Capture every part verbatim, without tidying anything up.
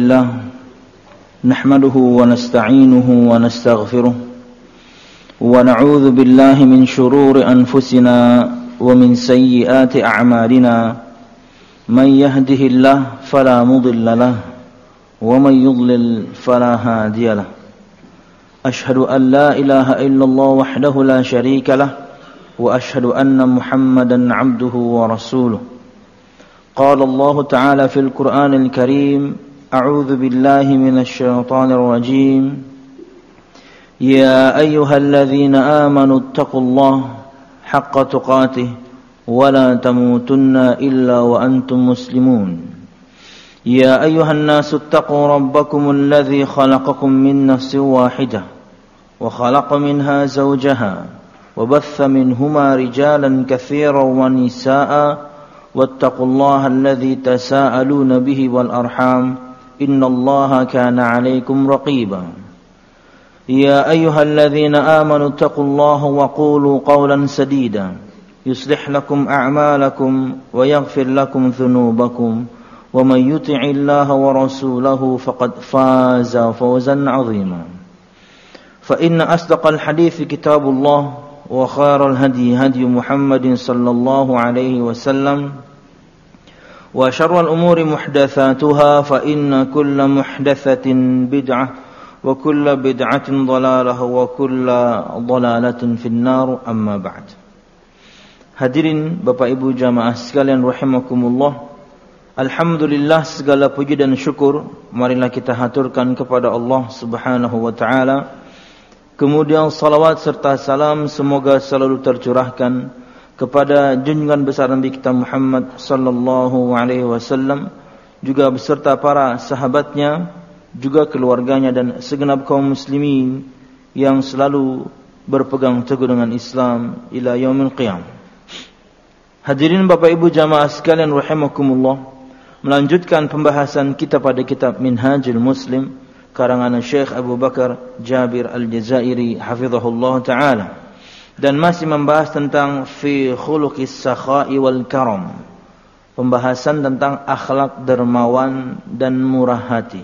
لله نحمده ونستعينه ونستغفره ونعوذ بالله من شرور أنفسنا ومن سيئات أعمالنا من يهده الله فلا مضل له ومن يضلل فلا هادي له أشهد أن لا إله إلا الله وحده لا شريك له وأشهد أن محمدا عبده ورسوله قال الله تعالى في القرآن الكريم أعوذ بالله من الشيطان الرجيم يا أيها الذين آمنوا اتقوا الله حق تقاته ولا تموتن إلا وأنتم مسلمون يا أيها الناس اتقوا ربكم الذي خلقكم من نفس واحدة وخلق منها زوجها وبث منهما رجالا كثيرا ونساء واتقوا الله الذي تساءلون به والأرحام إن الله كان عليكم رقيبا يا أيها الذين آمنوا اتقوا الله وقولوا قولا سديدا يصلح لكم أعمالكم ويغفر لكم ذنوبكم ومن يطع الله ورسوله فقد فاز فوزا عظيما فإن أصدق الحديث كتاب الله وخير الهدي هدي محمد صلى الله عليه وسلم وشر الأمور محدثاتها فإن كل محدثة بدعة وكل بدعة ضلالة وكل ضلالة في النار أما بعد. Hadirin Bapak Ibu jamaah sekalian rahimakumullah, alhamdulillah segala puji dan syukur marilah kita haturkan kepada Allah Subhanahu wa taala. Kemudian salawat serta salam semoga selalu tercurahkan kepada junjungan besar Nabi kita Muhammad sallallahu alaihi wasallam, juga beserta para sahabatnya, juga keluarganya dan segenap kaum muslimin yang selalu berpegang teguh dengan Islam ila yaumil qiyamah. Hadirin Bapak Ibu jamaah sekalian rahimakumullah, melanjutkan pembahasan kita pada kitab Minhajul Muslim karangan Syekh Abu Bakar Jabir Al-Jazairi hafizahullah taala, dan masih membahas tentang fi khuluqis sakha'i wal karam, pembahasan tentang akhlak dermawan dan murah hati.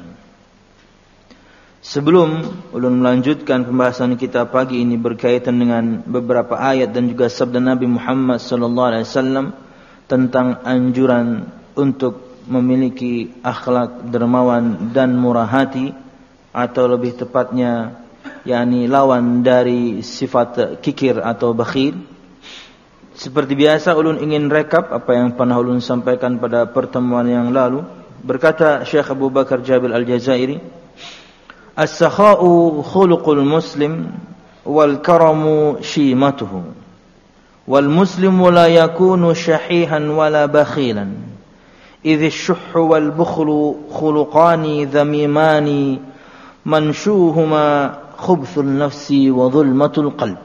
Sebelum ulun melanjutkan pembahasan kita pagi ini berkaitan dengan beberapa ayat dan juga sabda Nabi Muhammad sallallahu alaihi wasallam tentang anjuran untuk memiliki akhlak dermawan dan murah hati, atau lebih tepatnya yakni lawan dari sifat kikir atau bakhil. Seperti biasa ulun ingin rekap apa yang pernah ulun sampaikan pada pertemuan yang lalu. Berkata Syekh Abu Bakar Jabir Al-Jazairi, as-sakha'u khuluqul muslim wal karamu shimatuhu wal muslimu la yakunu shahihan wala bakhilan idh ash-shuhhu wal bukhlu khuluqani dhamimani manshuhuma khubthul nafsi wa dhulmatul qalb.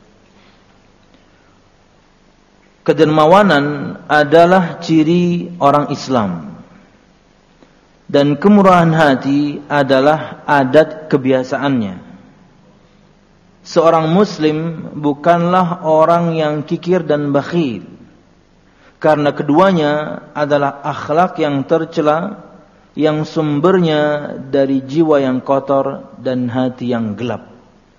Kedermawanan adalah ciri orang Islam, dan kemurahan hati adalah adat kebiasaannya. Seorang muslim bukanlah orang yang kikir dan bakhil, karena keduanya adalah akhlak yang tercela yang sumbernya dari jiwa yang kotor dan hati yang gelap.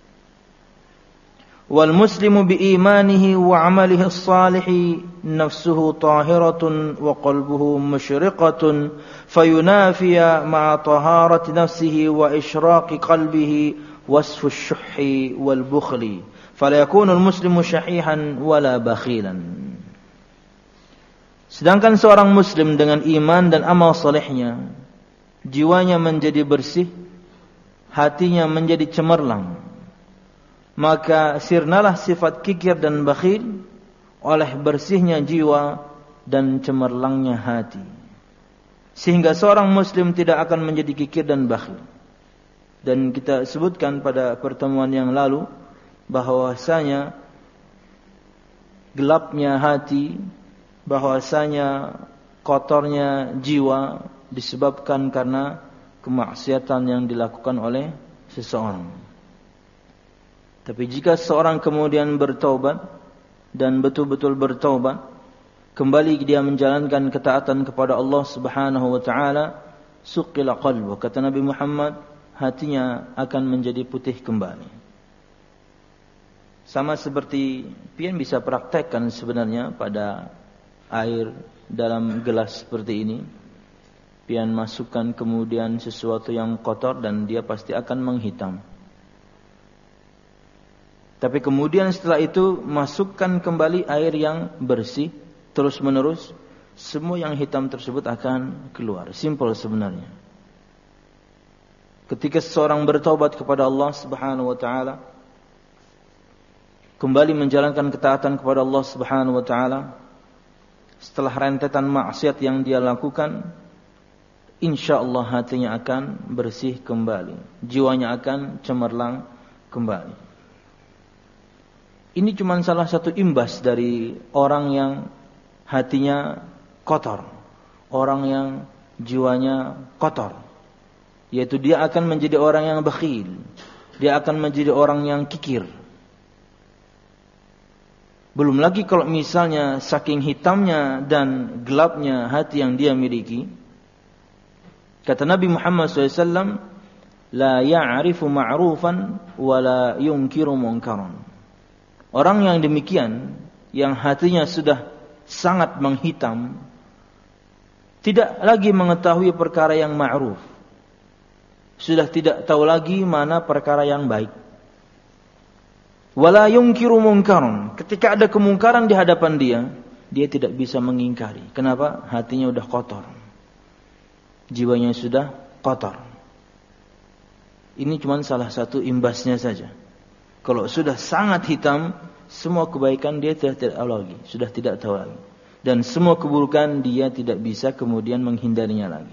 Wal muslimu bi imanihi wa amalihi as-salihi nafsuhu tahiratun wa qalbuhu mushriqatun fayunafiya ma'a taharati nafsihi wa ishraqi qalbihi wasfu ash-shuhhi wal bukhli fala yakunu al-muslimu shahihan wala bakhilan. Sedangkan seorang muslim dengan iman dan amal salehnya, jiwanya menjadi bersih, hatinya menjadi cemerlang, maka sirnalah sifat kikir dan bakhil oleh bersihnya jiwa dan cemerlangnya hati, sehingga seorang muslim tidak akan menjadi kikir dan bakhil. Dan kita sebutkan pada pertemuan yang lalu bahwasanya gelapnya hati, bahwasanya kotornya jiwa disebabkan karena kemaksiatan yang dilakukan oleh seseorang. Tapi jika seorang kemudian bertaubat dan betul-betul bertaubat, kembali dia menjalankan ketaatan kepada Allah Subhanahu wa taala, suqila qalbu. Kata Nabi Muhammad, hatinya akan menjadi putih kembali. Sama seperti pian bisa praktekkan sebenarnya pada air dalam gelas seperti ini. Pian masukkan kemudian sesuatu yang kotor dan dia pasti akan menghitam. Tapi kemudian setelah itu masukkan kembali air yang bersih terus menerus, semua yang hitam tersebut akan keluar. Simple sebenarnya. Ketika seseorang bertaubat kepada Allah Subhanahu wa taala, kembali menjalankan ketaatan kepada Allah Subhanahu wa taala, setelah rentetan maksiat yang dia lakukan, insyaallah hatinya akan bersih kembali, jiwanya akan cemerlang kembali. Ini cuma salah satu imbas dari orang yang hatinya kotor, orang yang jiwanya kotor, yaitu dia akan menjadi orang yang bakhil, dia akan menjadi orang yang kikir. Belum lagi kalau misalnya saking hitamnya dan gelapnya hati yang dia miliki, kata Nabi Muhammad shallallahu alaihi wasallam, la ya'rifu ma'rufan wa la yunkiru munkaran. Orang yang demikian, yang hatinya sudah sangat menghitam, tidak lagi mengetahui perkara yang ma'ruf, sudah tidak tahu lagi mana perkara yang baik. Wala yunkiru munkaran. Ketika ada kemungkaran di hadapan dia, dia tidak bisa mengingkari. Kenapa? Hatinya sudah kotor, jiwanya sudah kotor. Ini cuma salah satu imbasnya saja. Kalau sudah sangat hitam, semua kebaikan dia tidak tahu lagi, sudah tidak tahu lagi. Dan semua keburukan dia tidak bisa kemudian menghindarinya lagi.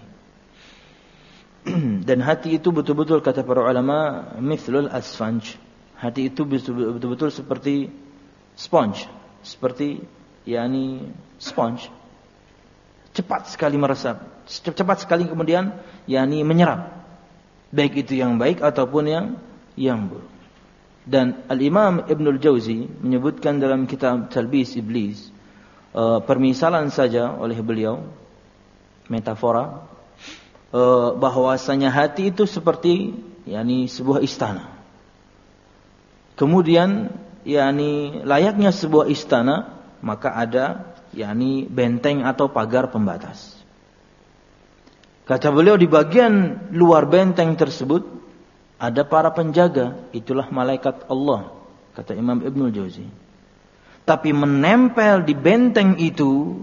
Dan hati itu betul-betul kata para ulama, mithlul asfanj. Hati itu betul-betul seperti sponge, seperti yakni sponge. Cepat sekali meresap, cepat sekali kemudian yakni menyerap, baik itu yang baik ataupun yang yang buruk. Dan Al-Imam Ibnul Jauzi menyebutkan dalam kitab Talbis Iblis, uh, permisalan saja oleh beliau, metafora, uh, bahwasanya hati itu seperti yakni sebuah istana. Kemudian yakni layaknya sebuah istana, maka ada yakni benteng atau pagar pembatas. Kata beliau, di bagian luar benteng tersebut ada para penjaga, itulah malaikat Allah, kata Imam Ibnul Jauzi. Tapi menempel di benteng itu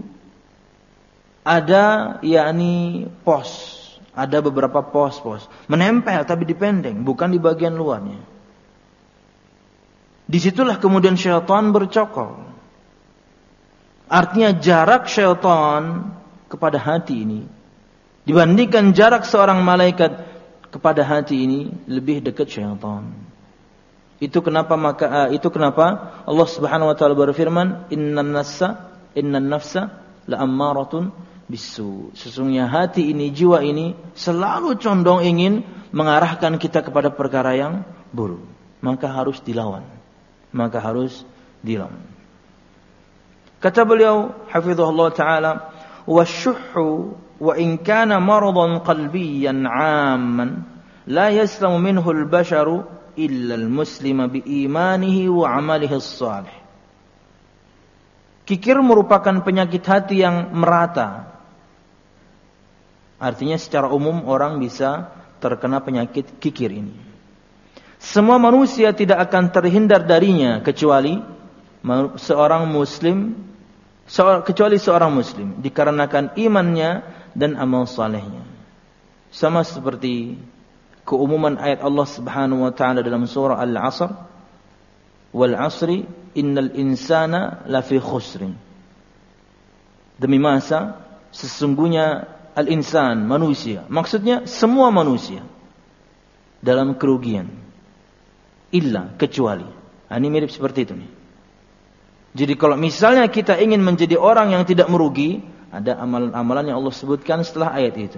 ada yakni pos, ada beberapa pos-pos menempel tapi di benteng, bukan di bagian luarnya. Disitulah kemudian syaitan bercokol. Artinya jarak syaitan kepada hati ini dibandingkan jarak seorang malaikat kepada hati ini lebih dekat syaitan. Itu kenapa maka itu kenapa Allah Subhanahu wa taala berfirman, innan nafsa innan nafsa la'ammaratun bisu. Sesungguhnya hati ini, jiwa ini selalu condong ingin mengarahkan kita kepada perkara yang buruk. Maka harus dilawan. Maka harus dilawan. Kata beliau hafizahullah taala, wasyuhhu wa in kana maradan qalbiyan 'amman la yaslamu minhu al-basharu illa al-muslima bi imanihi wa 'amalihi as-salih. Kikir merupakan penyakit hati yang merata. Artinya secara umum orang bisa terkena penyakit kikir ini. Semua manusia tidak akan terhindar darinya kecuali seorang muslim, kecuali seorang muslim dikarenakan imannya dan amal salehnya. Sama seperti keumuman ayat Allah Subhanahu wa taala dalam surah Al-'Asr, wal 'asri innal insana lafi khusrin. Demi masa sesungguhnya al-insan, manusia, maksudnya semua manusia dalam kerugian. Illa, kecuali. Nah, ini mirip seperti itu nih. Jadi kalau misalnya kita ingin menjadi orang yang tidak merugi, ada amalan-amalan yang Allah sebutkan setelah ayat itu.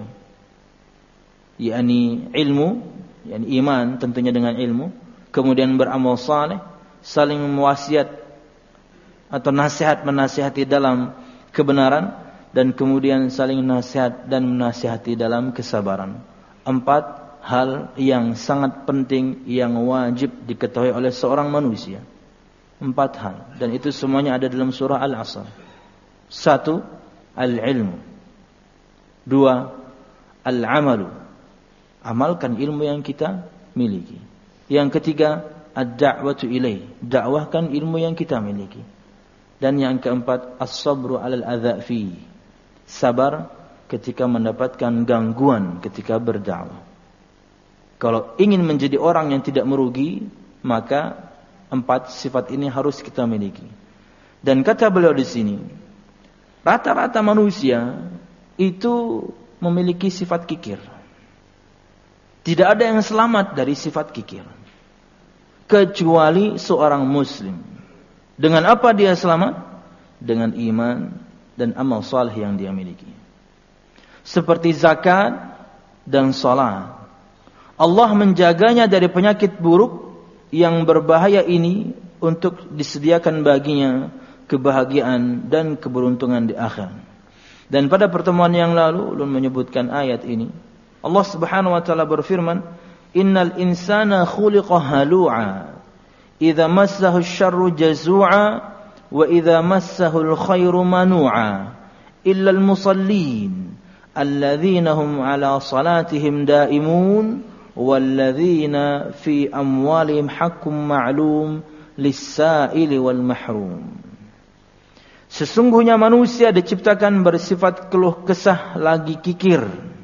Yakni ilmu, yakni iman tentunya dengan ilmu, kemudian beramal saleh, saling mewasiat atau nasihat menasihati dalam kebenaran, dan kemudian saling nasihat dan menasihati dalam kesabaran. Empat hal yang sangat penting yang wajib diketahui oleh seorang manusia. Empat hal, dan itu semuanya ada dalam surah Al-Asr. Satu, al-ilmu. Dua, al-amalu. Amalkan ilmu yang kita miliki. Yang ketiga, ad-da'watu ilaih. Dakwahkan ilmu yang kita miliki. Dan yang keempat, as-sabru 'alal adza fi. Sabar ketika mendapatkan gangguan ketika berdakwah. Kalau ingin menjadi orang yang tidak merugi, maka empat sifat ini harus kita miliki. Dan kata beliau di sini, rata-rata manusia itu memiliki sifat kikir. Tidak ada yang selamat dari sifat kikir, kecuali seorang muslim. Dengan apa dia selamat? Dengan iman dan amal saleh yang dia miliki. Seperti zakat dan salat. Allah menjaganya dari penyakit buruk yang berbahaya ini untuk disediakan baginya kebahagiaan dan keberuntungan di akhirat. Dan pada pertemuan yang lalu ulun menyebutkan ayat ini. Allah Subhanahu wa taala berfirman, "Innal insana khuliqa halu'a. Idza massahu asy-syarru jazu'a wa idza massahu al-khairu manu'a illa al-musallin alladzina hum 'ala salatihim daimun walladzina fi amwalihim haqqun ma'lum lis-sa'ili wal mahrum." Sesungguhnya manusia diciptakan bersifat keluh kesah lagi kikir.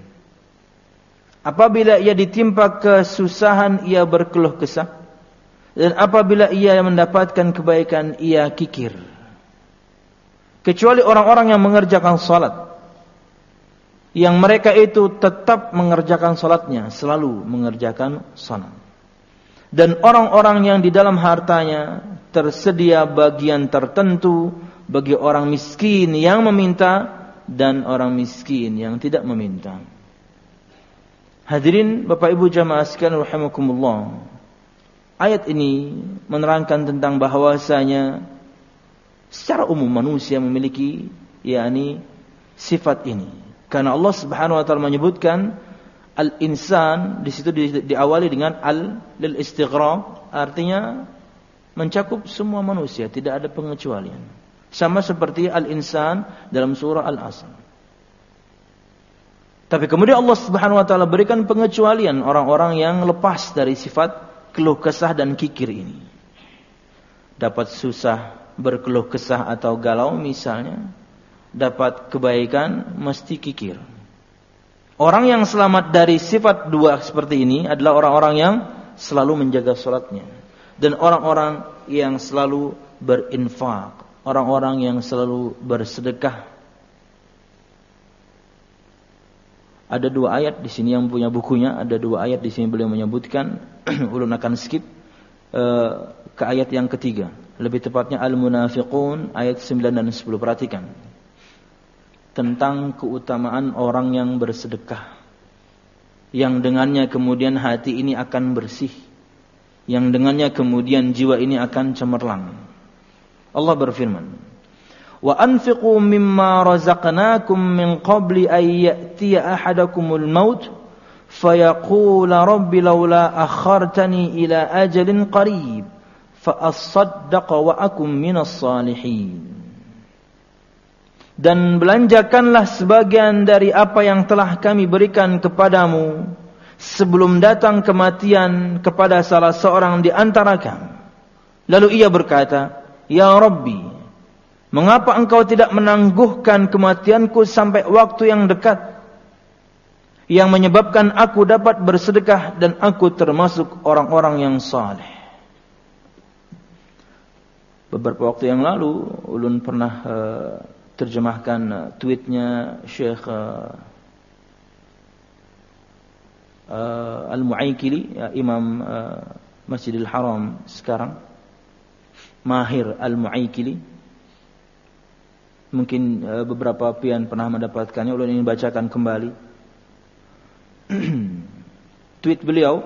Apabila ia ditimpa kesusahan ia berkeluh kesah. Dan apabila ia mendapatkan kebaikan, ia kikir. Kecuali orang-orang yang mengerjakan salat. Yang mereka itu tetap mengerjakan salatnya, selalu mengerjakan salat. Dan orang-orang yang di dalam hartanya tersedia bagian tertentu bagi orang miskin yang meminta dan orang miskin yang tidak meminta. Hadirin Bapak Ibu jamaah sekalian rahimakumullah. Ayat ini menerangkan tentang bahwasanya secara umum manusia memiliki yakni sifat ini. Karena Allah Subhanahu wa taala menyebutkan al-insan di situ di, diawali dengan al lil istighraq, artinya mencakup semua manusia, tidak ada pengecualian. Sama seperti al-insan dalam surah Al-Asr. Tapi kemudian Allah Subhanahu wa taala berikan pengecualian orang-orang yang lepas dari sifat keluh kesah dan kikir ini. Dapat susah berkeluh kesah atau galau misalnya, dapat kebaikan mesti kikir. Orang yang selamat dari sifat dua seperti ini adalah orang-orang yang selalu menjaga salatnya dan orang-orang yang selalu berinfak, orang-orang yang selalu bersedekah. Ada dua ayat di sini yang punya bukunya, ada dua ayat di sini beliau menyebutkan. Ulun akan skip uh, ke ayat yang ketiga. Lebih tepatnya Al-Munafiqun ayat sembilan dan sepuluh. Perhatikan. Tentang keutamaan orang yang bersedekah. Yang dengannya kemudian hati ini akan bersih. Yang dengannya kemudian jiwa ini akan cemerlang. Allah berfirman, wa anfiqu mimma razaqnakum min qabli an ya'tiya ahadakumul maut fayaqula rabbi laula akhartani ila ajalin qarib fa asaddaqa wa akum minas salihin. Dan belanjakanlah sebagian dari apa yang telah kami berikan kepadamu sebelum datang kematian kepada salah seorang di antara kamu. Lalu ia berkata, ya Rabbi, mengapa engkau tidak menangguhkan kematianku sampai waktu yang dekat, yang menyebabkan aku dapat bersedekah dan aku termasuk orang-orang yang saleh. Beberapa waktu yang lalu ulun pernah uh, terjemahkan uh, tweetnya Syekh uh, uh, Al-Mu'aykili, ya, Imam uh, Masjidil Haram sekarang, Mahir Al-Mu'aykili. Mungkin uh, beberapa pian pernah mendapatkannya. Ulun ingin bacakan kembali tweet beliau.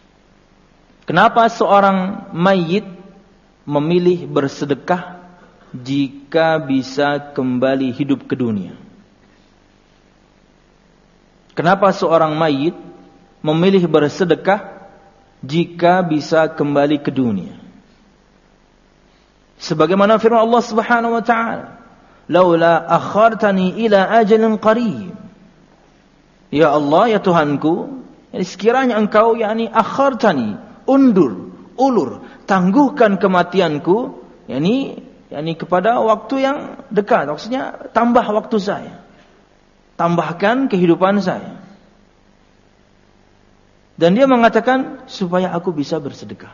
Kenapa seorang mayit memilih bersedekah jika bisa kembali hidup ke dunia. Kenapa seorang mayit memilih bersedekah jika bisa kembali ke dunia? Sebagaimana firman Allah Subhanahu wa taala, "Laula akhartani ila ajalin qarib." Ya Allah, ya Tuhanku, yani sekiranya Engkau yakni akhartani, undur, ulur, tangguhkan kematianku, yakni yakni kepada waktu yang dekat. Maksudnya tambah waktu saya. Tambahkan kehidupan saya. Dan dia mengatakan supaya aku bisa bersedekah.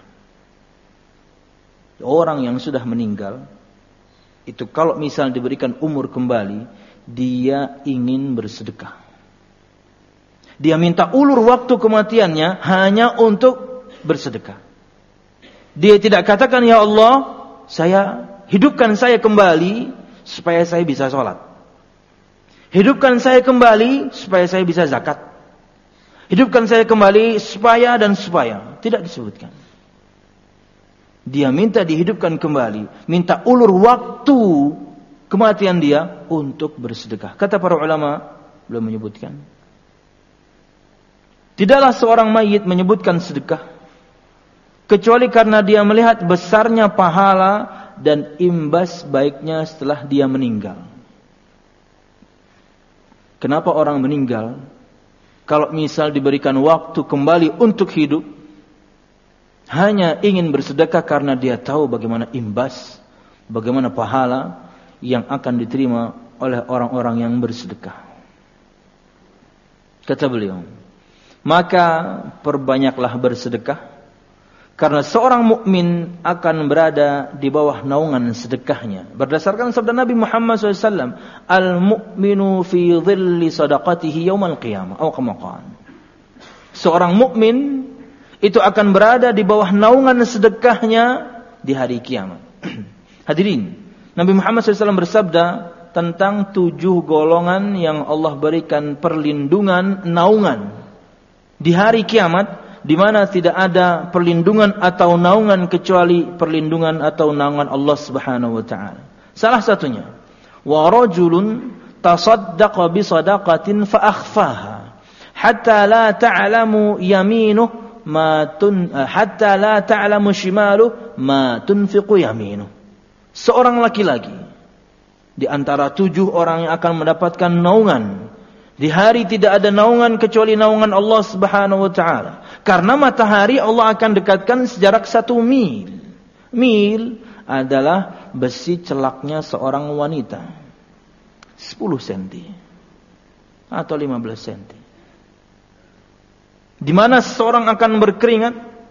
Orang yang sudah meninggal itu kalau misal diberikan umur kembali, dia ingin bersedekah. Dia minta ulur waktu kematiannya hanya untuk bersedekah. Dia tidak katakan, ya Allah, saya hidupkan saya kembali supaya saya bisa sholat. Hidupkan saya kembali supaya saya bisa zakat. Hidupkan saya kembali supaya dan supaya. Tidak disebutkan. Dia minta dihidupkan kembali. Minta ulur waktu kematian dia untuk bersedekah. Kata para ulama, belum menyebutkan. Tidaklah seorang mayit menyebutkan sedekah kecuali karena dia melihat besarnya pahala dan imbas baiknya setelah dia meninggal. Kenapa orang meninggal? Kalau misal diberikan waktu kembali untuk hidup, hanya ingin bersedekah karena dia tahu bagaimana imbas, bagaimana pahala yang akan diterima oleh orang-orang yang bersedekah. Kata beliau, maka perbanyaklah bersedekah, karena seorang mukmin akan berada di bawah naungan sedekahnya. Berdasarkan sabda Nabi Muhammad shallallahu alaihi wasallam, al-mu'minu fi dhilli sadaqatihi yaumal qiyamah. Atau kama qala. Seorang mukmin itu akan berada di bawah naungan sedekahnya di hari kiamat. Hadirin, Nabi Muhammad shallallahu alaihi wasallam bersabda tentang tujuh golongan yang Allah berikan perlindungan, naungan di hari kiamat, di mana tidak ada perlindungan atau naungan kecuali perlindungan atau naungan Allah Subhanahu wa taala. Salah satunya, wa rajulun tasaddaqa bi sadaqatin fa akhfaha hatta la ta'lamu yaminuhu ma tun hatta la ta'lamu shimaluhu ma tunfiqu yaminuhu. Seorang laki-laki di antara tujuh orang yang akan mendapatkan naungan. Di hari tidak ada naungan kecuali naungan Allah Subhanahu wa taala. Karena matahari Allah akan dekatkan sejarak satu mil. Mil adalah besi celaknya seorang wanita. sepuluh senti atau lima belas senti. Di mana seseorang akan berkeringat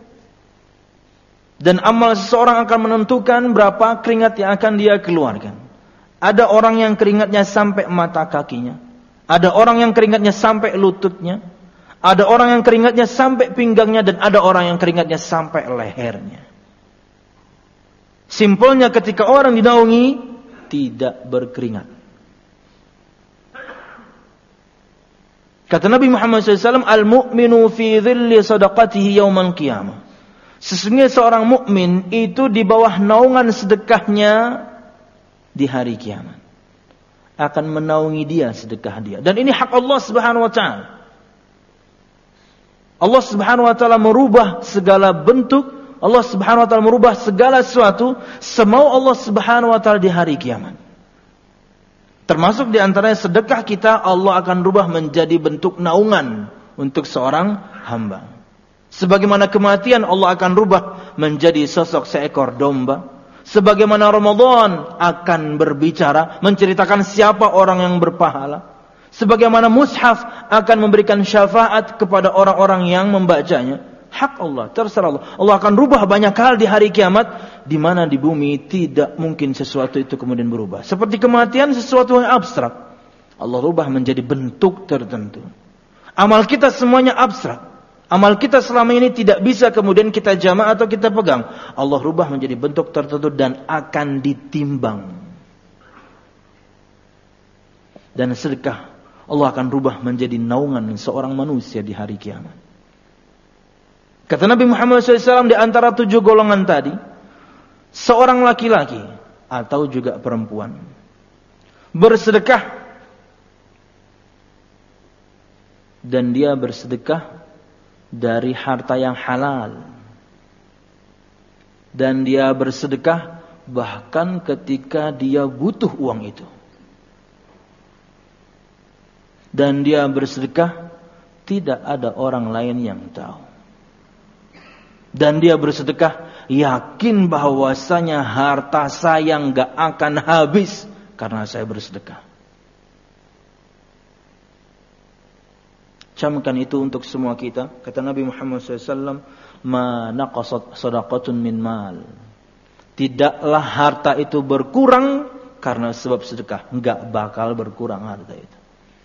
dan amal seseorang akan menentukan berapa keringat yang akan dia keluarkan. Ada orang yang keringatnya sampai mata kakinya. Ada orang yang keringatnya sampai lututnya. Ada orang yang keringatnya sampai pinggangnya. Dan ada orang yang keringatnya sampai lehernya. Simpelnya ketika orang dinaungi, tidak berkeringat. Kata Nabi Muhammad shallallahu alaihi wasallam, al-mu'minu fi dhilli sadaqatihi yaumal qiyamah. Sesungguhnya seorang mukmin itu di bawah naungan sedekahnya di hari kiamat. Akan menaungi dia sedekah dia. Dan ini hak Allah Subhanahu wa taala. Allah Subhanahu wa taala merubah segala bentuk, Allah Subhanahu wa taala merubah segala sesuatu semau Allah Subhanahu wa taala di hari kiamat. Termasuk di antaranya sedekah kita Allah akan rubah menjadi bentuk naungan untuk seorang hamba. Sebagaimana kematian Allah akan rubah menjadi sosok seekor domba. Sebagaimana Ramadan akan berbicara, menceritakan siapa orang yang berpahala. Sebagaimana mushaf akan memberikan syafaat kepada orang-orang yang membacanya. Hak Allah, terserah Allah. Allah akan rubah banyak hal di hari kiamat, di mana di bumi tidak mungkin sesuatu itu kemudian berubah. Seperti kematian, sesuatu yang abstrak. Allah rubah menjadi bentuk tertentu. Amal kita semuanya abstrak. Amal kita selama ini tidak bisa kemudian kita jama' atau kita pegang. Allah rubah menjadi bentuk tertentu dan akan ditimbang. Dan sedekah Allah akan rubah menjadi naungan seorang manusia di hari kiamat. Kata Nabi Muhammad shallallahu alaihi wasallam di antara tujuh golongan tadi, seorang laki-laki atau juga perempuan. Bersedekah dan dia bersedekah dari harta yang halal. Dan dia bersedekah bahkan ketika dia butuh uang itu. Dan dia bersedekah tidak ada orang lain yang tahu. Dan dia bersedekah yakin bahwasanya harta saya enggak akan habis karena saya bersedekah. Camkan itu untuk semua kita. Kata Nabi Muhammad shallallahu alaihi wasallam, "Ma naqasat shadaqatun min mal." Tidaklah harta itu berkurang karena sebab sedekah. Enggak bakal berkurang harta itu.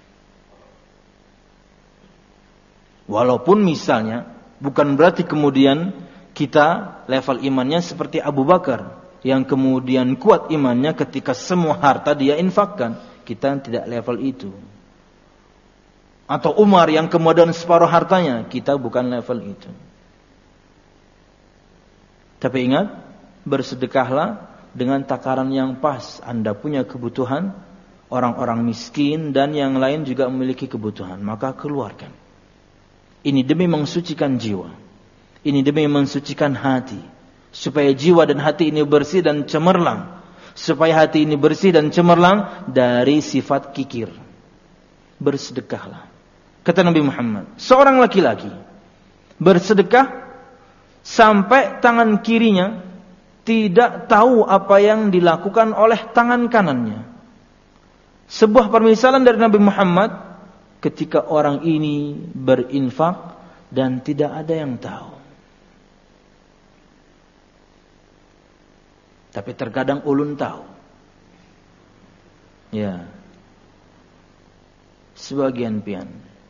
Walaupun misalnya, bukan berarti kemudian kita level imannya seperti Abu Bakar, yang kemudian kuat imannya ketika semua harta dia infakkan. Kita tidak level itu. Atau Umar yang kemudian separuh hartanya, kita bukan level itu. Tapi ingat, bersedekahlah dengan takaran yang pas. Anda punya kebutuhan, orang-orang miskin dan yang lain juga memiliki kebutuhan, maka keluarkan. Ini demi mensucikan jiwa. Ini demi mensucikan hati, supaya jiwa dan hati ini bersih dan cemerlang. Supaya hati ini bersih dan cemerlang dari sifat kikir. Bersedekahlah. Kata Nabi Muhammad, seorang laki-laki bersedekah sampai tangan kirinya tidak tahu apa yang dilakukan oleh tangan kanannya. Sebuah permisalan dari Nabi Muhammad ketika orang ini berinfak dan tidak ada yang tahu. Tapi terkadang ulun tahu. Ya. Sebagian pian.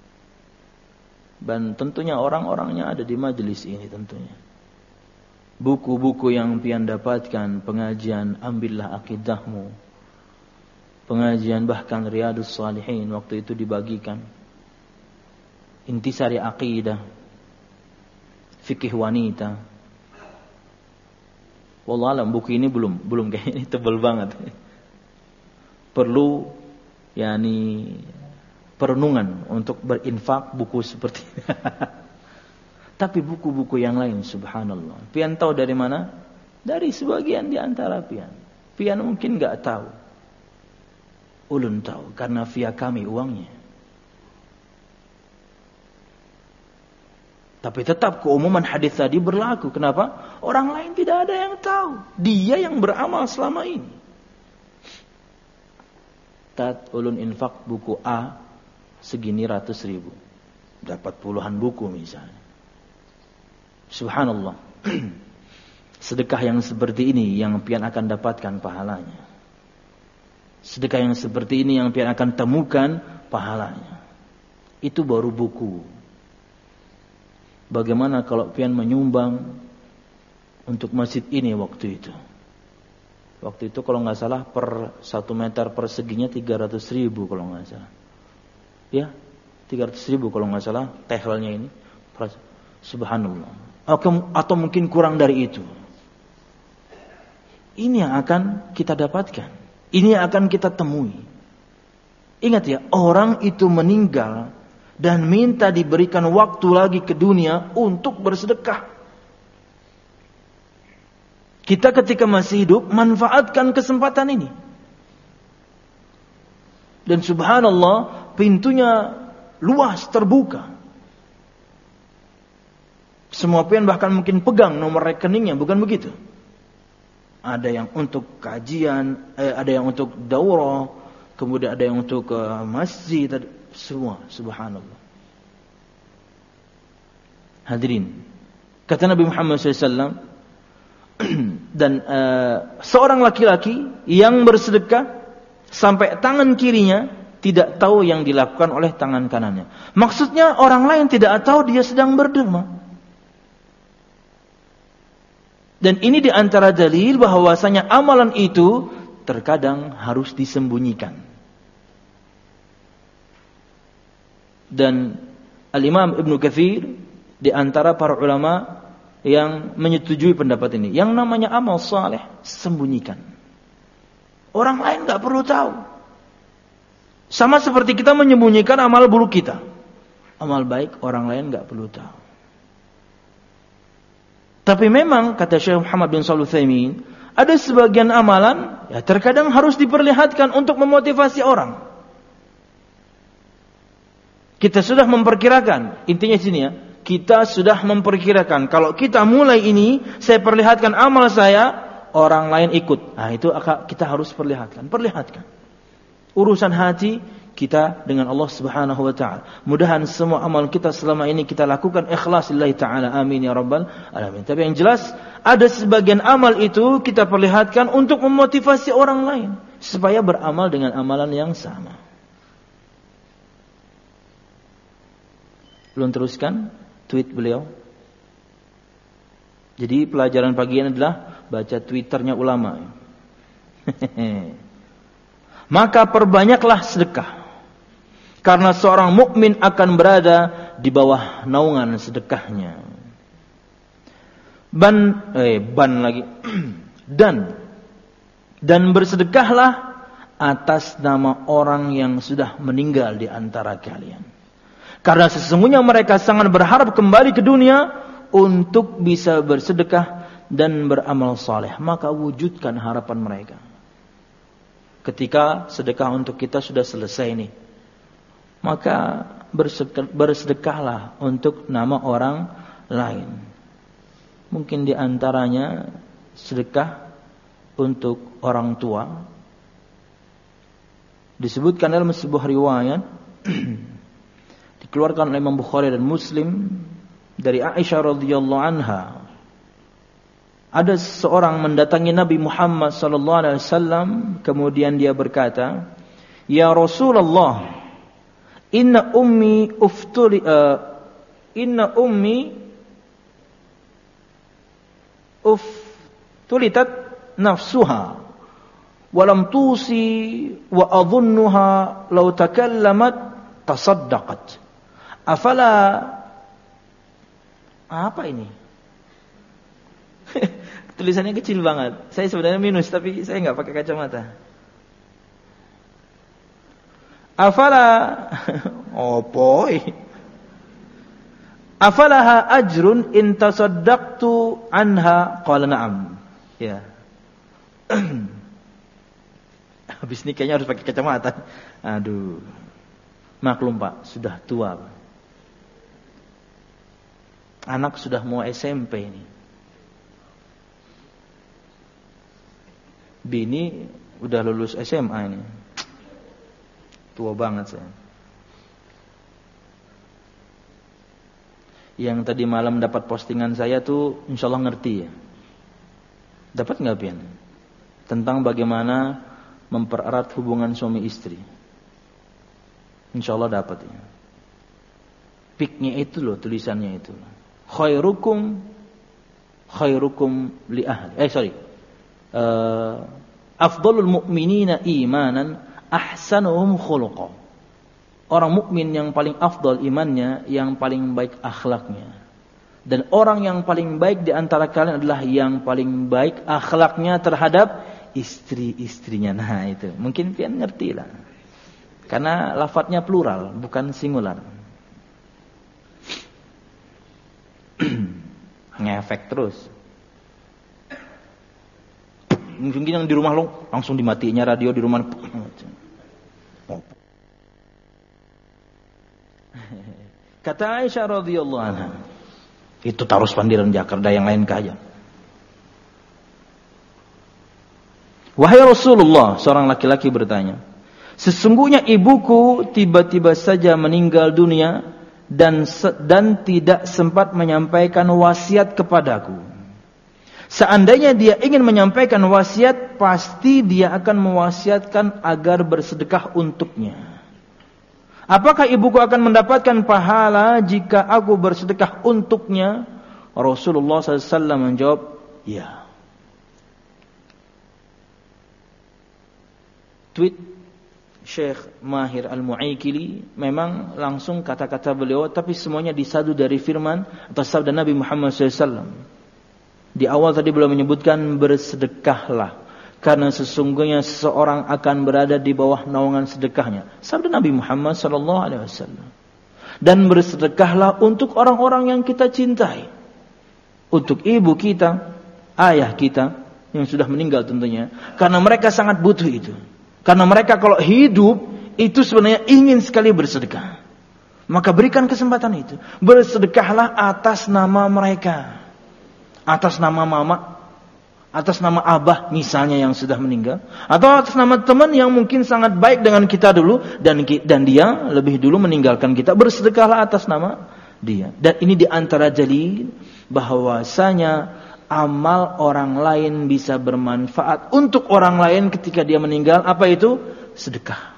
Dan tentunya orang-orangnya ada di majelis ini tentunya. Buku-buku yang pian dapatkan, pengajian Ambillah Akidahmu, pengajian bahkan Riyadus Shalihin waktu itu dibagikan. Intisari Aqidah, Fikih Wanita. Wallahualam buku ini belum belum kayaknya tebal banget. Perlu yakni perenungan untuk berinfak buku seperti ini. Tapi buku-buku yang lain subhanallah. Pian tahu dari mana? Dari sebagian di antara pian. Pian mungkin enggak tahu. Ulun tahu karena via kami uangnya. Tapi tetap keumuman hadis tadi berlaku. Kenapa? Orang lain tidak ada yang tahu. Dia yang beramal selama ini. Tat ulun infak buku A segini ratus ribu. Dapat puluhan buku misalnya. Subhanallah. Sedekah yang seperti ini yang pian akan dapatkan pahalanya. Sedekah yang seperti ini yang pian akan temukan pahalanya. Itu baru buku. Bagaimana kalau pian menyumbang untuk masjid ini waktu itu? Waktu itu kalau nggak salah per satu meter perseginya tiga ratus ribu kalau nggak salah. Ya, tiga ratus ribu kalau nggak salah tehelnya ini. Subhanallah. Atau mungkin kurang dari itu. Ini yang akan kita dapatkan. Ini yang akan kita temui. Ingat ya, orang itu meninggal dan minta diberikan waktu lagi ke dunia untuk bersedekah. Kita ketika masih hidup manfaatkan kesempatan ini. Dan subhanallah pintunya luas terbuka. Semua pian bahkan mungkin pegang nomor rekeningnya, bukan begitu? Ada yang untuk kajian, eh, ada yang untuk daurah, kemudian ada yang untuk uh, masjid, semua subhanallah. Hadirin, kata Nabi Muhammad shallallahu alaihi wasallam, dan uh, seorang laki-laki yang bersedekah sampai tangan kirinya tidak tahu yang dilakukan oleh tangan kanannya. Maksudnya orang lain tidak tahu dia sedang berderma. Dan ini diantara dalil bahwasanya amalan itu terkadang harus disembunyikan. Dan Al-Imam Ibnu Katsir di antara para ulama yang menyetujui pendapat ini. Yang namanya amal saleh sembunyikan. Orang lain nggak perlu tahu. Sama seperti kita menyembunyikan amal buruk kita. Amal baik orang lain nggak perlu tahu. Tapi memang kata Syekh Muhammad bin Shalih Al-Utsaimin, ada sebagian amalan ya terkadang harus diperlihatkan untuk memotivasi orang. Kita sudah memperkirakan, intinya sini ya, kita sudah memperkirakan kalau kita mulai ini, saya perlihatkan amal saya, orang lain ikut. Nah, itu kita harus perlihatkan, perlihatkan. Urusan hati kita dengan Allah Subhanahu wa taala. Mudahan semua amal kita selama ini kita lakukan ikhlas lillahi taala. Amin ya rabbal alamin. Tapi yang jelas ada sebagian amal itu kita perlihatkan untuk memotivasi orang lain supaya beramal dengan amalan yang sama. Belum teruskan tweet beliau. Jadi pelajaran pagi ini adalah baca Twitternya ulama. Maka perbanyaklah sedekah. Karena seorang mukmin akan berada di bawah naungan sedekahnya. Ban eh ban lagi. dan dan bersedekahlah atas nama orang yang sudah meninggal di antara kalian. Karena sesungguhnya mereka sangat berharap kembali ke dunia untuk bisa bersedekah dan beramal saleh. Maka wujudkan harapan mereka. Ketika sedekah untuk kita sudah selesai nih, maka bersedekahlah untuk nama orang lain. Mungkin di antaranya sedekah untuk orang tua. Disebutkan dalam sebuah riwayat dikeluarkan oleh Imam Bukhari dan Muslim dari Aisyah radhiyallahu anha. Ada seorang mendatangi Nabi Muhammad sallallahu alaihi wasallam, kemudian dia berkata, "Ya Rasulullah, inna ummi uftuli uh, inna ummi uftulitat nafsuha wa lam tusi wa adhunnuha law takallamat tasaddaqat. Afala." Apa ini? Tulisannya kecil banget. Saya sebenarnya minus tapi saya enggak pakai kacamata. Afala oh boy. Afalaha ajrun in tasaddaqtu anha? Qala na'am. Ya. Habis ini kayaknya harus pakai kacamata. Aduh. Maklum Pak, sudah tua Pak. Anak sudah mau S M P ini. Bini udah lulus S M A ini. Tua banget saya. Yang tadi malam dapat postingan saya tuh insya Allah ngerti ya. Dapat nggak Pian? Tentang bagaimana mempererat hubungan suami istri. Insya Allah dapat ya. Piknya itu loh, tulisannya itu. Khairukum khairukum li ahli. Eh sorry. Uh, afdalul mu'minina imanan ahsanuhum khuluqa. Orang mukmin yang paling afdal imannya, yang paling baik akhlaknya. Dan orang yang paling baik di antara kalian adalah yang paling baik akhlaknya terhadap istri-istrinya. Nah itu, mungkin pian ngerti lah. Karena lafadznya plural, bukan singular. Ngefek terus. Mungkin yang di rumah lo langsung dimatinya radio di rumah. Kata Aisyah radhiyallahu anha, itu taruh pandiran Jakarta yang lain kaya. Wahai Rasulullah, seorang laki-laki bertanya, sesungguhnya ibuku tiba-tiba saja meninggal dunia dan dan tidak sempat menyampaikan wasiat kepadaku. Seandainya dia ingin menyampaikan wasiat, pasti dia akan mewasiatkan agar bersedekah untuknya. Apakah ibuku akan mendapatkan pahala jika aku bersedekah untuknya? Rasulullah sallallahu alaihi wasallam menjawab, ya. Tweet Syekh Mahir Al-Mu'aykili memang langsung kata-kata beliau, tapi semuanya disadu dari firman atau sabda Nabi Muhammad sallallahu alaihi wasallam. Di awal tadi beliau menyebutkan bersedekahlah. karena sesungguhnya seseorang akan berada di bawah naungan sedekahnya. Sabda Nabi Muhammad sallallahu alaihi wasallam. Dan bersedekahlah untuk orang-orang yang kita cintai. Untuk ibu kita, ayah kita yang sudah meninggal tentunya, karena mereka sangat butuh itu. Karena mereka kalau hidup itu sebenarnya ingin sekali bersedekah. Maka berikan kesempatan itu. Bersedekahlah atas nama mereka. Atas nama mama, atas nama abah misalnya yang sudah meninggal, atau atas nama teman yang mungkin sangat baik dengan kita dulu dan dan dia lebih dulu meninggalkan kita, bersedekahlah atas nama dia. Dan ini diantara dalil bahwasanya amal orang lain bisa bermanfaat untuk orang lain ketika dia meninggal. Apa itu? Sedekah.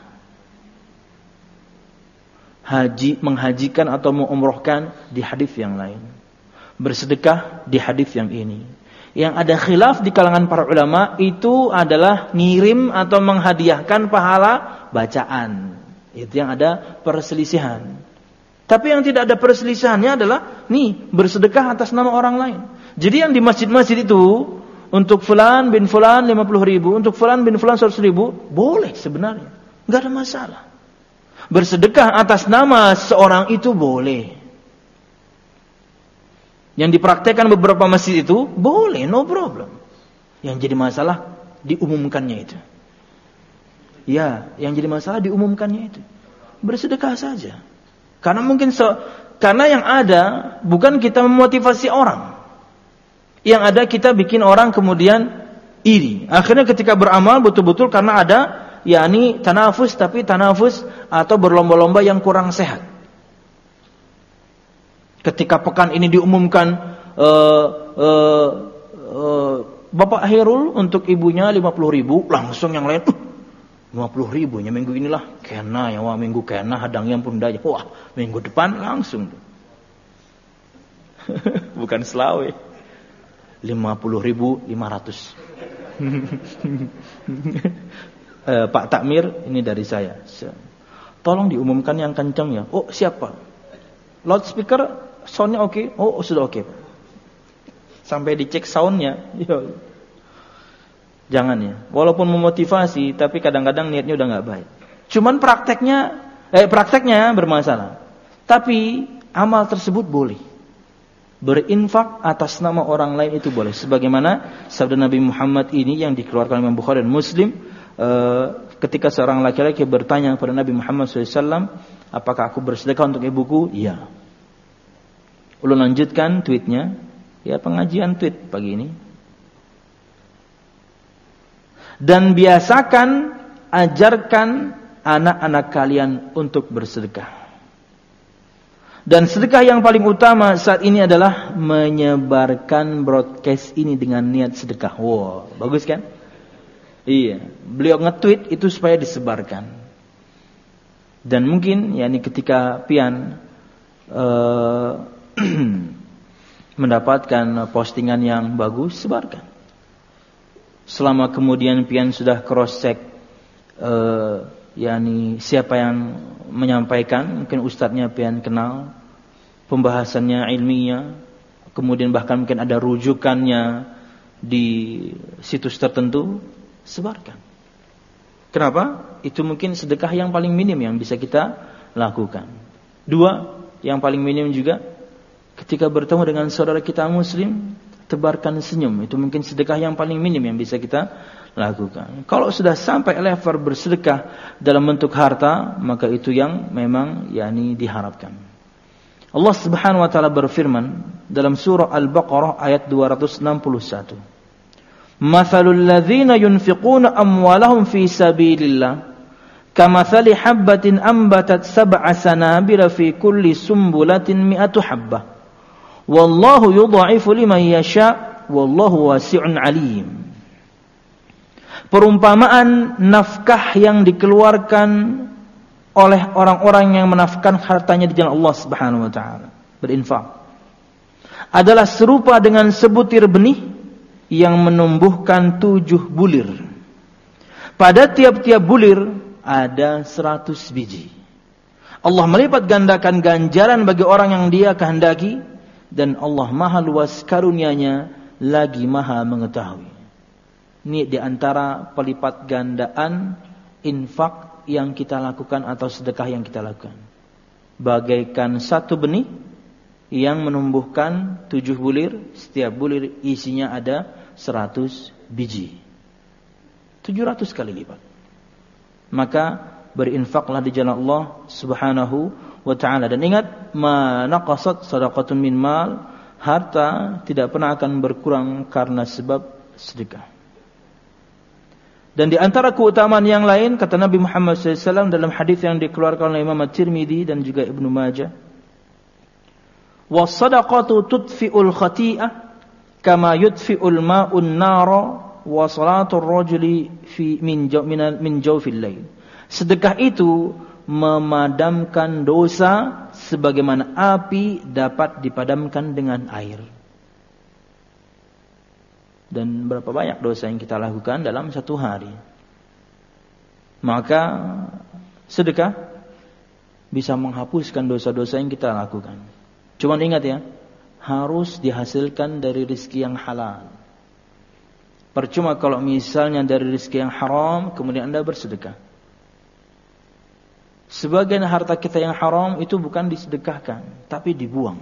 Haji, menghajikan atau mengumrohkan di hadis yang lain. Bersedekah di hadis yang ini. Yang ada khilaf di kalangan para ulama itu adalah ngirim atau menghadiahkan pahala bacaan. Itu yang ada perselisihan. Tapi yang tidak ada perselisihannya adalah nih bersedekah atas nama orang lain. Jadi yang di masjid-masjid itu untuk fulan bin fulan lima puluh ribu, untuk fulan bin fulan seratus ribu, boleh sebenarnya. Enggak ada masalah. Bersedekah atas nama seorang itu boleh. Yang dipraktekkan beberapa masjid itu boleh, no problem. Yang jadi masalah diumumkannya itu. Ya, yang jadi masalah diumumkannya itu. Bersedekah saja. Karena mungkin so, karena yang ada bukan kita memotivasi orang. Yang ada kita bikin orang kemudian iri. Akhirnya ketika beramal betul-betul karena ada yakni tanafus, tapi tanafus atau berlomba-lomba yang kurang sehat. Ketika pekan ini diumumkan uh, uh, uh, Bapak Hairul untuk ibunya lima puluh ribu, langsung yang lain uh, lima puluh ribunya minggu inilah kena ya, wah minggu kena hadang yang pundanya, wah minggu depan langsung bukan selawe lima puluh ribu lima ratus. uh, Pak Takmir, ini dari saya, tolong diumumkan yang kencang ya. Oh siapa? Loudspeaker soundnya oke, okay? Oh sudah oke. Okay. Sampai dicek soundnya, jangan ya. Walaupun memotivasi, tapi kadang-kadang niatnya udah nggak baik. Cuman prakteknya, eh prakteknya bermasalah. Tapi amal tersebut boleh. Berinfak atas nama orang lain itu boleh. Sebagaimana sabda Nabi Muhammad ini yang dikeluarkan oleh Imam Bukhari dan Muslim, eh, ketika seorang laki-laki bertanya kepada Nabi Muhammad shallallahu alaihi wasallam, apakah aku bersedekah untuk ibuku? Iya. Ulun lanjutkan tweetnya, ya pengajian tweet pagi ini. Dan biasakan, ajarkan anak-anak kalian untuk bersedekah. Dan sedekah yang paling utama saat ini adalah menyebarkan broadcast ini dengan niat sedekah. Wow, bagus kan? Iya, beliau nge-tweet itu supaya disebarkan. Dan mungkin yakni ketika pian uh, mendapatkan postingan yang bagus, sebarkan. Selama kemudian pian sudah cross check uh, yakni siapa yang menyampaikan, mungkin ustadznya pian kenal, pembahasannya ilmiah, kemudian bahkan mungkin ada rujukannya di situs tertentu, sebarkan. Kenapa? Itu mungkin sedekah yang paling minim yang bisa kita lakukan. Dua, yang paling minim juga ketika bertemu dengan saudara kita muslim, tebarkan senyum. Itu mungkin sedekah yang paling minim yang bisa kita lakukan. Kalau sudah sampai level bersedekah dalam bentuk harta, maka itu yang memang yakni diharapkan. Allah Subhanahu wa taala berfirman dalam surah Al-Baqarah ayat dua ratus enam puluh satu. Mathalul ladzina yunfiquna amwalahum fi sabilillah kamathali habbatin ambatat sab'a sanabila fi kulli sumbulatin mi'atu habbah. Wallahu yudha'ifu liman yasha' wallahu wasi'un alim. Perumpamaan nafkah yang dikeluarkan oleh orang-orang yang menafkahkan hartanya di jalan Allah Subhanahu wa taala, berinfak, adalah serupa dengan sebutir benih yang menumbuhkan tujuh bulir. Pada tiap-tiap bulir ada seratus biji. Allah melipat gandakan ganjaran bagi orang yang dia kehendaki, dan Allah maha luas karunia-Nya lagi maha mengetahui. Ini di antara pelipat gandaan infak yang kita lakukan atau sedekah yang kita lakukan. Bagaikan satu benih yang menumbuhkan tujuh bulir, setiap bulir isinya ada seratus biji. tujuh ratus kali lipat. Maka berinfaklah di jalan Allah Subhanahu wa ta'ala. Dan ingat, ma naqasat shadaqatun min mal, harta tidak pernah akan berkurang karena sebab sedekah. Dan di antara keutamaan yang lain, kata Nabi Muhammad shallallahu alaihi wasallam dalam hadis yang dikeluarkan oleh Imam At-Tirmidzi dan juga Ibnu Majah, was-sadaqatu tudfi'ul khati'ah kama yudfi'ul ma'un nara wa salatul rajuli fi min min jawfil lail. Sedekah itu memadamkan dosa sebagaimana api dapat dipadamkan dengan air. Dan berapa banyak dosa yang kita lakukan dalam satu hari. Maka sedekah bisa menghapuskan dosa-dosa yang kita lakukan. Cuman ingat ya, harus dihasilkan dari rezeki yang halal. Percuma kalau misalnya dari rezeki yang haram kemudian Anda bersedekah. Sebagian harta kita yang haram itu bukan disedekahkan, tapi dibuang.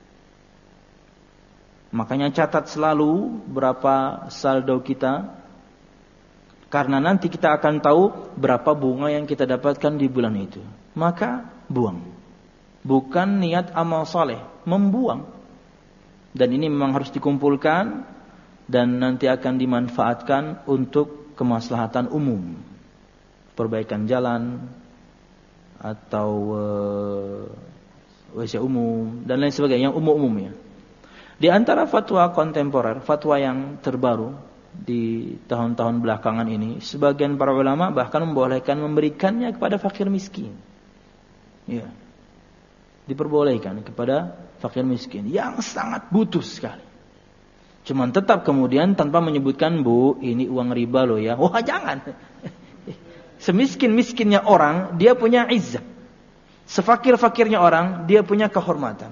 Makanya catat selalu berapa saldo kita, karena nanti kita akan tahu berapa bunga yang kita dapatkan di bulan itu. Maka buang. Bukan niat amal saleh, membuang. Dan ini memang harus dikumpulkan dan nanti akan dimanfaatkan untuk kemaslahatan umum. Perbaikan jalan atau uh, W C umum dan lain sebagainya, yang umum-umumnya. Di antara fatwa kontemporer, fatwa yang terbaru di tahun-tahun belakangan ini, sebagian para ulama bahkan membolehkan memberikannya kepada fakir miskin. Ya. Diperbolehkan kepada fakir miskin yang sangat butuh sekali. Cuman tetap kemudian tanpa menyebutkan, "Bu, ini uang riba loh ya." Wah, jangan. Semiskin-miskinnya orang, dia punya izzah. Sefakir-fakirnya orang, dia punya kehormatan.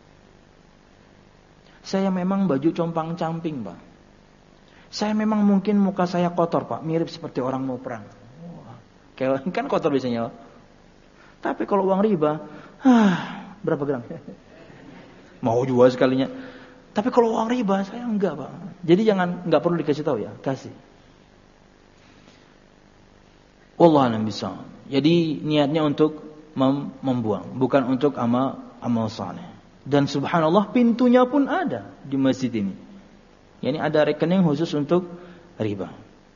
Saya memang baju compang-camping, Pak. Saya memang mungkin muka saya kotor, Pak, mirip seperti orang mau perang. Wah, kayak kan kotor biasanya. Tapi kalau uang riba, ah, berapa gram? Mau juga sekalinya. Tapi kalau uang riba, saya enggak, Pak. Jadi jangan, enggak perlu dikasih tahu ya, kasih. Wallahu a'lam bishawab. Jadi niatnya untuk mem- membuang, bukan untuk amal amal saleh. Dan subhanallah pintunya pun ada di masjid ini. Yani ada rekening khusus untuk riba.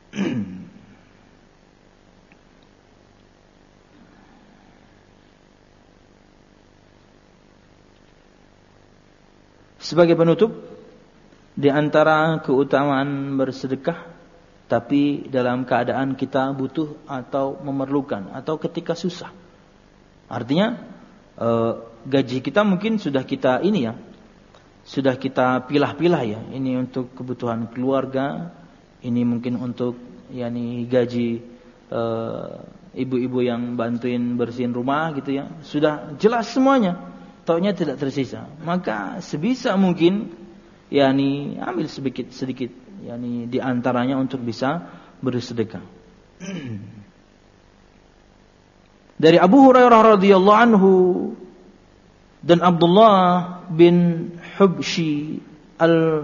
Sebagai penutup, di antara keutamaan bersedekah tapi dalam keadaan kita butuh atau memerlukan atau ketika susah. Artinya eh, gaji kita mungkin sudah kita ini ya, sudah kita pilah-pilah ya. Ini untuk kebutuhan keluarga, ini mungkin untuk yakni gaji eh, ibu-ibu yang bantuin bersihin rumah gitu ya. Sudah jelas semuanya, taunya tidak tersisa. Maka sebisa mungkin yakni ambil sedikit sedikit yakni di antaranya untuk bisa bersedekah. Dari Abu Hurairah radhiyallahu anhu dan Abdullah bin Hubshi al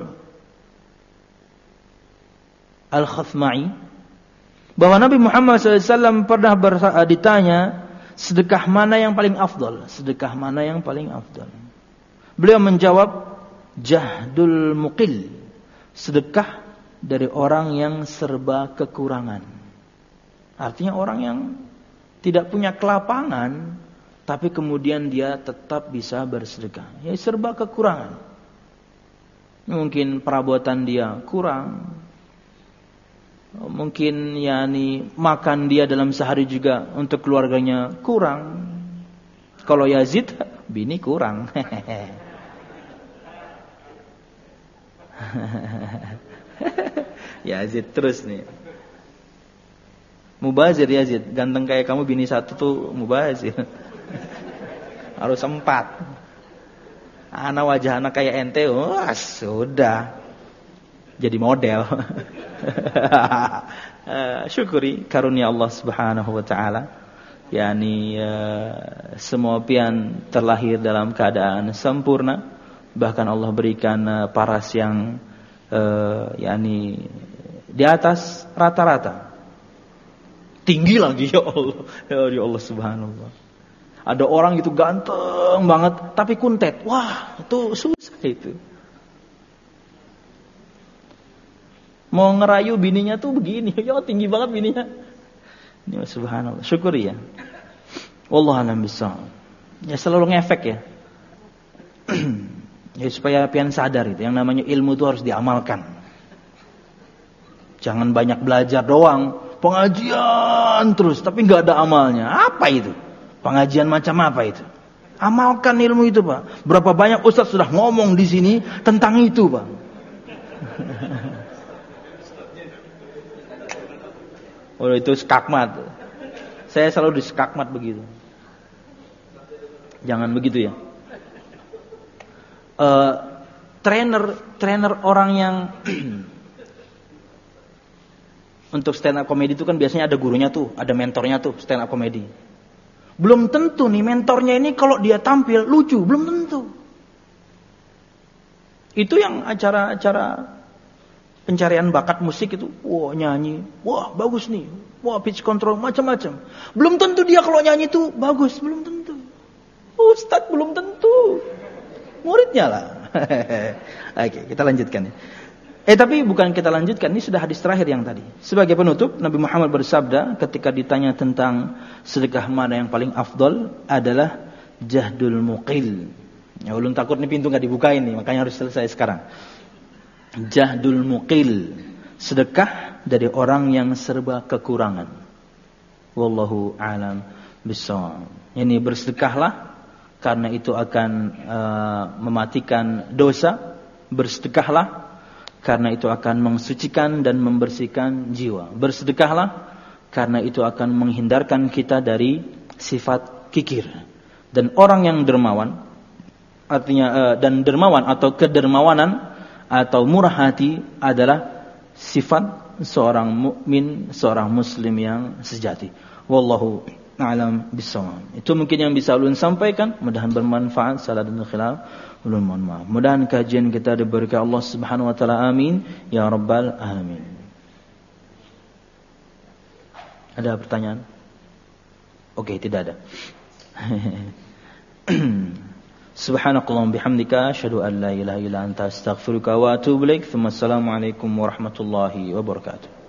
Al-Khathma'i bahwa Nabi Muhammad shallallahu alaihi wasallam pernah ditanya, sedekah mana yang paling afdal? Sedekah mana yang paling afdal? Beliau menjawab, jahdul muqil, sedekah dari orang yang serba kekurangan. Artinya orang yang tidak punya kelapangan, tapi kemudian dia tetap bisa bersedekah. Ya serba kekurangan. Mungkin perabotan dia kurang. Mungkin yakni makan dia dalam sehari juga untuk keluarganya kurang. Kalau Yazid, bini kurang. Yazid terus nih. Mubazir Yazid, ganteng kayak kamu bini satu tuh mubazir. Harus empat. Anak wajah anak kayak ente, wah sudah. jadi model. Syukuri karunia Allah Subhanahu wa taala. yakni uh, semua pian terlahir dalam keadaan sempurna, bahkan Allah berikan uh, paras yang uh, yakni di atas rata-rata. Tinggi lagi, ya Allah. Ya Allah subhanallah. Ada orang itu ganteng banget tapi kuntet. Wah, itu susah itu. Mau ngerayu bininya tuh begini. Ya tinggi banget bininya. Ya subhanallah. Syukuri ya. Wallahu a'lam bishawab. Ya selalu ngefek ya. Ya supaya pian sadar itu. Yang namanya ilmu itu harus diamalkan. Jangan banyak belajar doang. Pengajian terus tapi enggak ada amalnya. Apa itu? Pengajian macam apa itu? Amalkan ilmu itu, Pak. Berapa banyak ustaz sudah ngomong di sini tentang itu, Pak. Oh, itu skakmat. Saya selalu di skakmat begitu. Jangan begitu ya. Uh, trainer, trainer orang yang untuk stand up comedy itu kan biasanya ada gurunya tuh, ada mentornya tuh stand up comedy. Belum tentu nih mentornya ini kalau dia tampil lucu, belum tentu. Itu yang acara-acara pencarian bakat musik itu, wah nyanyi, wah bagus nih, wah pitch control macam-macam. Belum tentu dia kalau nyanyi itu bagus, belum tentu. Ustadz belum tentu. Muridnya lah. Oke, kita lanjutkan ya. Eh tapi bukan kita lanjutkan, ini sudah hadis terakhir yang tadi. Sebagai penutup, Nabi Muhammad bersabda ketika ditanya tentang sedekah mana yang paling afdol adalah jahdul muqil. Ya ulun takut nih pintu enggak dibukain nih, makanya harus selesai sekarang. Jahdul muqil, sedekah dari orang yang serba kekurangan. Wallahu a'lam bishawab. Ini bersedekahlah karena itu akan uh, mematikan dosa. Bersedekahlah karena itu akan mensucikan dan membersihkan jiwa. Bersedekahlah karena itu akan menghindarkan kita dari sifat kikir. Dan orang yang dermawan, artinya uh, dan dermawan atau kedermawanan atau murah hati adalah sifat seorang mukmin, seorang muslim yang sejati. Wallahu a'lam bishawab. Itu mungkin yang bisa ulun sampaikan, mudah-mudahan bermanfaat. Salah dan khilaf ulun mohon maaf. Mudah-mudahan kajian kita diberi Allah Subhanahu wa taala, amin ya rabbal alamin. Ada pertanyaan? Oke, tidak ada. Subhanakallahumma bihamdika asyhadu an la ilaha illa anta astaghfiruka wa atubu ilaik. Assalamualaikum warahmatullahi wabarakatuh.